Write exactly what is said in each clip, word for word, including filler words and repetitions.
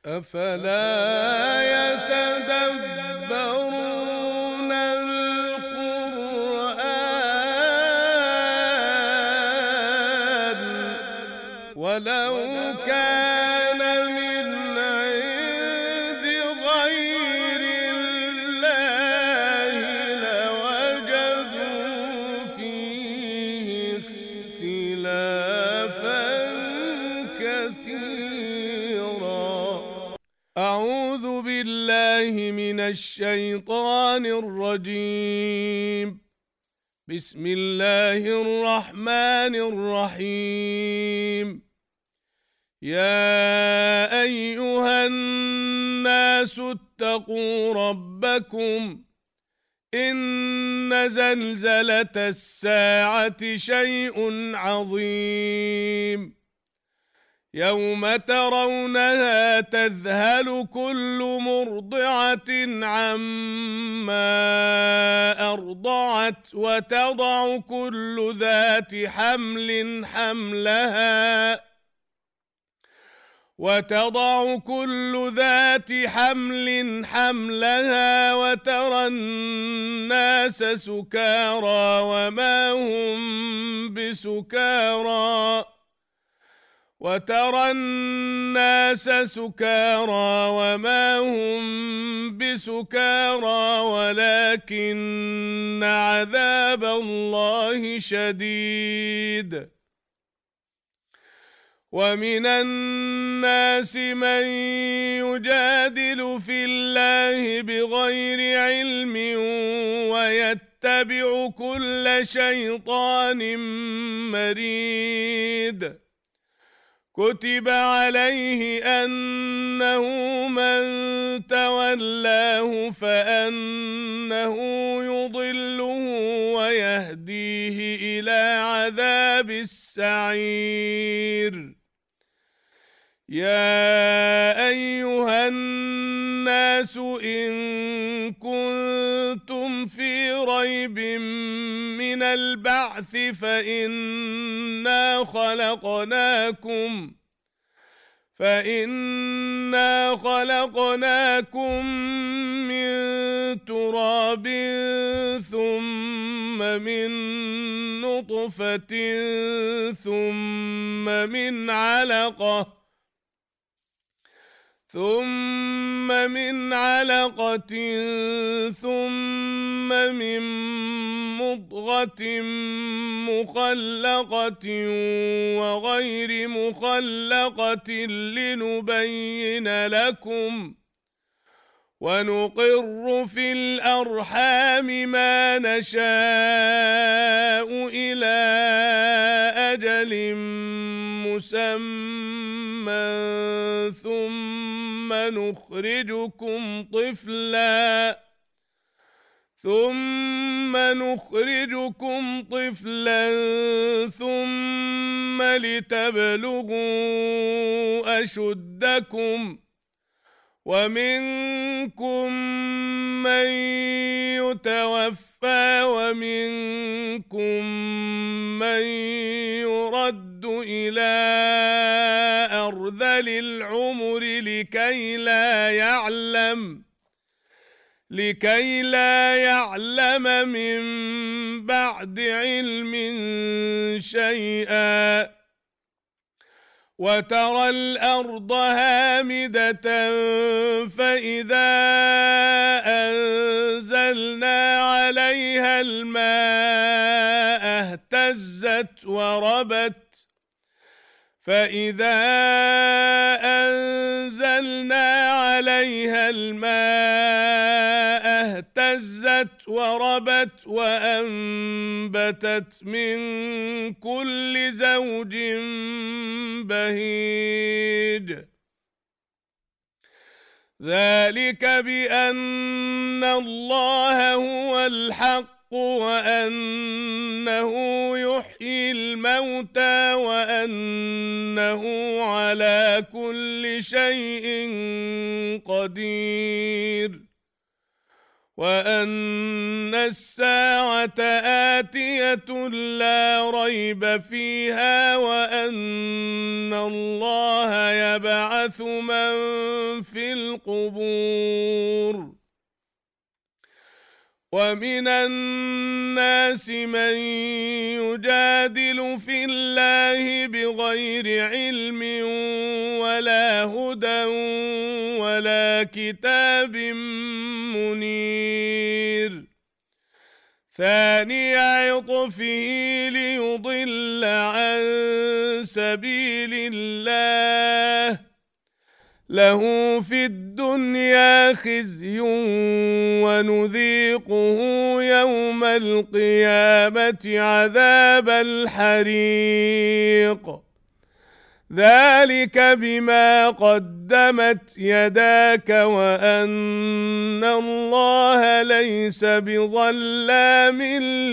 أفلا يتدبرون القرآن ولو كان من عند غير الله لوجدوا فيه اختلافا كثيرا. أعوذ بالله من الشيطان الرجيم. بسم الله الرحمن الرحيم. يا أيها الناس اتقوا ربكم إن زلزلة الساعة شيء عظيم يوم ترونها تذهل كل مرضعة عما أرضعت وتضع كل ذات حمل حملها وتضع كل ذات حمل حملها وترى الناس سكارى وما هم بسكارى وترى الناس سكارى وما هم بسكارى ولكن عذاب الله شديد. ومن الناس من يجادل في الله بغير علم ويتبع كل شيطان مريد. كتب عليه أنه من تولاه فأنه يضله ويهديه إلى عذاب السعير. يا أيها الناس إن كنتم في ريب من البعث فإنا خلقناكم فإنا خلقناكم من تراب ثم من نطفة ثم من علقة ثم من علقة ثم من مضغة مخلقة وغير مخلقة لنبين لكم ونقر في الأرحام ما نشاء إلى أجل مسمى ثم نخرجكم طفلا ثم نخرجكم طفلا ثم لتبلغوا أشدكم ومنكم من يتوفى ومنكم من يرد إلى أرذل العمر لكي لا يعلم لكي لا يعلم من بعد علم شيئا. وترى الأرض هامدة فإذا أنزلنا عليها الماء اهتزت وربت فإذا أنزلنا عليها الماء اهتزت وربت وأنبتت من كل زوج بهيج. ذلك بأن الله هو الحق وأنه يحيي الموتى وأنه على كل شيء قدير وأن الساعة آتية لا ريب فيها وأن الله يبعث من في القبور. ومن الناس من يجادل في الله بغير علم ولا هدى ولا كتاب منير، ثاني عطفه ليضل عن سبيل الله، له في الدنيا خزي ونذيقه يوم القيامة عذاب الحريق، ذلك بما قدمت يداك وأن الله ليس بظلام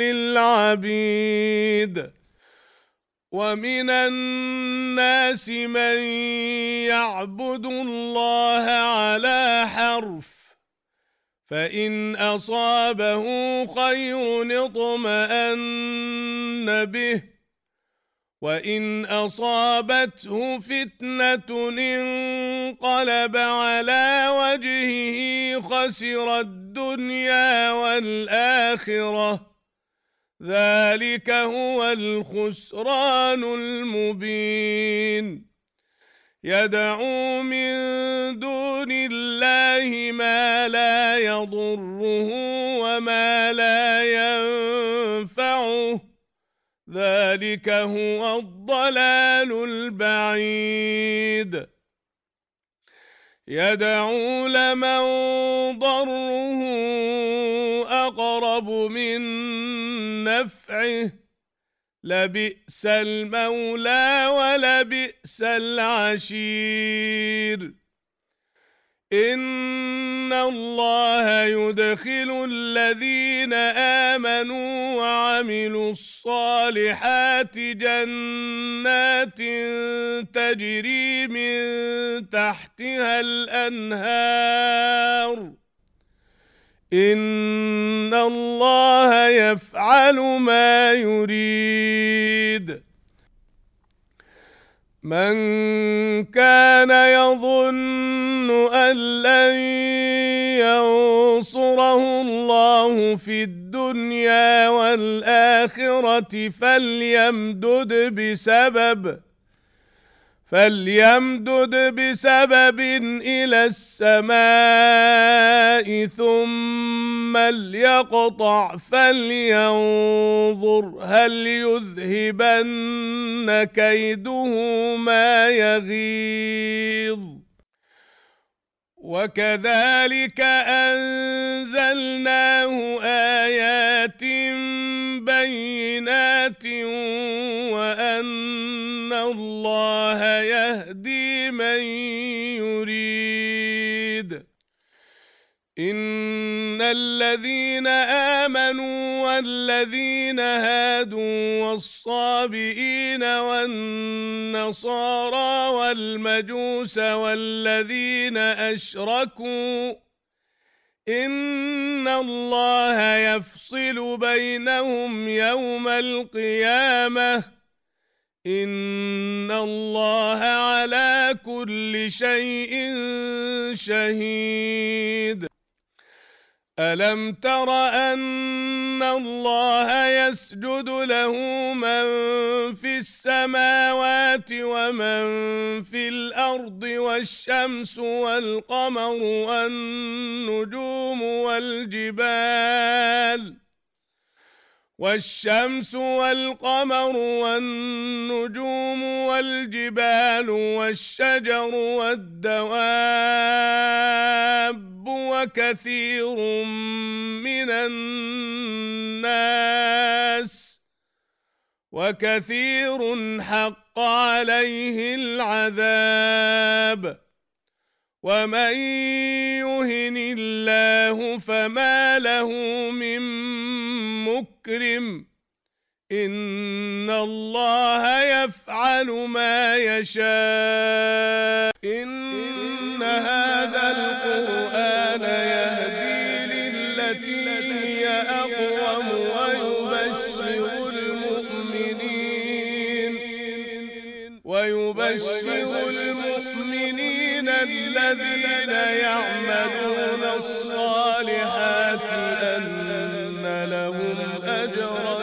للعبيد. ومن الناس من يعبد الله على حرف، فإن أصابه خير اطمأن به، وإن أصابته فتنة انقلب على وجهه خسر الدنيا والآخرة، ذلك هو الخسران المبين. يدعو من دون الله ما لا يضره وما لا ينفعه، ذلك هو الضلال البعيد. يدعو لمن ضره أقرب من نفعه، لبئس المولى ولبئس العشير. إن الله يدخل الذين آمنوا وعملوا الصالحات جنات تجري من تحتها الأنهار، إن الله يفعل ما يريد. من كان يظن أن لن ينصره الله في الدنيا والآخرة فليمدد بسبب فليمدد بسبب إلى السماء ثم ليقطع فلينظر هل يذهبن كيده ما يغيظ. وكذلك أنزلناه آيات بينات وأن الله يهدي من يريد. إن الذين آمنوا والذين هادوا والصابئين والنصارى والمجوس والذين أشركوا إن الله يفصل بينهم يوم القيامة، إن الله على كل شيء شهيد. ألم تر أن الله يسجد له من في السماوات ومن في الأرض والشمس والقمر والنجوم والجبال والشمس والقمر والنجوم والجبال والشجر والدواب وكثير من الناس وكثير حق عليه العذاب. ومن يهن الله فما له من مكرم، إن الله يفعل ما يشاء. إن هذا القرآن يهدي للتي هي أقوم ويبشر المؤمنين ويبشر المؤمنين الذين يعملون الصالحات أن لهم أجرا